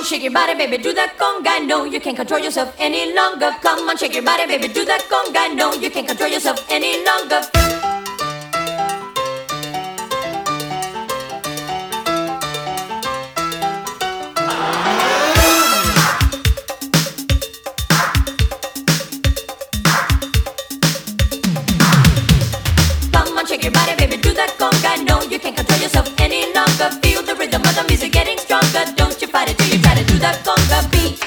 shake your body, baby, do that conga. No, you can't control yourself any longer. Come on, shake your body, baby, do that conga. No, you can't control yourself any longer. Come on, shake your body, baby, do that conga. No, you can't control yourself any longer. Feel the rhythm of the music getting stronger. Don't you fight it till you try to do that conga beat.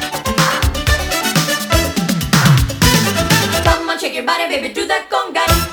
Shake your body, baby, do that conga.